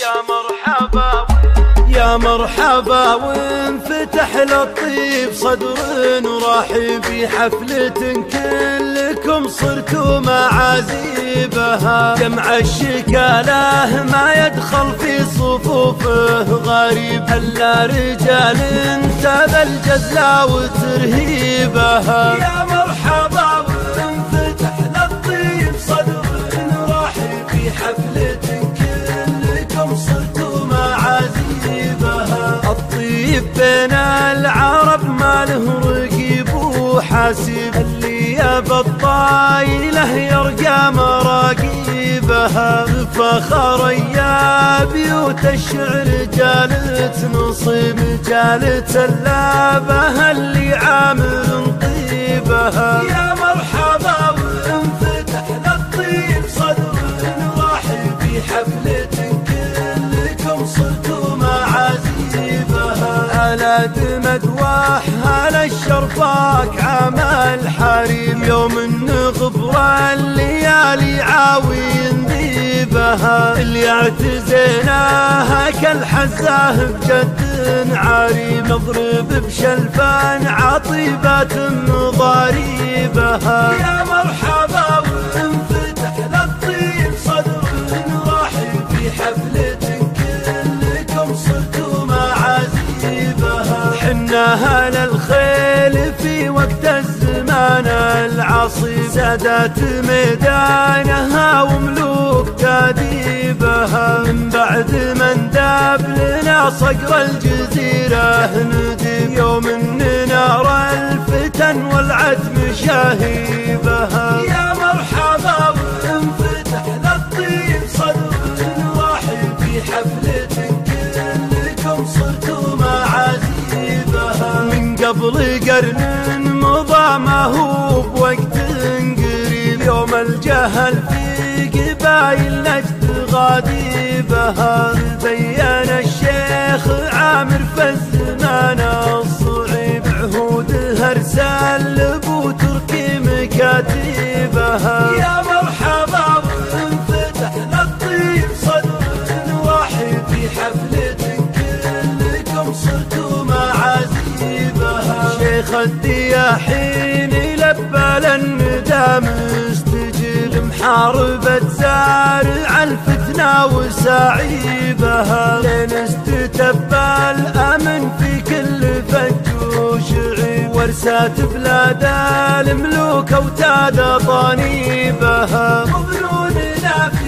يا مرحبا يا مرحبا وانفتح للطيب صدر ورحب حفلة كلكم صرتوا معازيبها. جمع الشكاله ما يدخل في صفوفه غريب الا رجال انتبه الجزلة وترهيبها. يا مرحبا وانفتح للطيب صدر ورحب حفلة كلكم صرتوا معازيبها. الطيب بين العرب ما له رقيب وحاسب اللي يبى الطايله يرقى مراقيبها. فخر يا بيوت الشعر جالت نصيب جالت اللابه اللي عامل طيبها. يا مرحبا وانفتح للطيب صدر ورحب حفلة كلكم صرتوا معازيبها. على دمدواح على الشرفاك عمل حريم يوم النغبر الليالي عاوين ذيبها. اللي اعتزيناها كالحزاه بجد عريم نضرب بشلفان عطيبات مضاريبها. يا مرحبا وانفتح للطيب صدر ورحب حفلة كلكم صرتوا معازيبها. حناها للخيل في وقت الزمان العصيب سادات ميدانها وملوك تاديبها. من بعد من داب لنا صقر الجزيرة ندب يوم نار الفتن والعتم شاهيبها. يا مرحبا وانفتح للطيب صدر ورحب حفلة كلكم صرتوا معازيبها. من قبل قرن مضى ما هو بوقت قريب يوم الجهل في قبايل نجد غاديبها. بين الشيخ عامر في الزمان الصعيب عهودها ارسال لابو تركي مكاتبها. يا مرحبا وانفتح للطيب صدر ورحب حفلة كلكم صرتوا معازيبها. شيخ الدياحين لبى للندى مستجيب محاربة زارع الفتنة وسعيبها. لين استتب الأمن في كل فج وشعيب ورسات بلاد الملوك أوتاد طنيبها. مظنوننا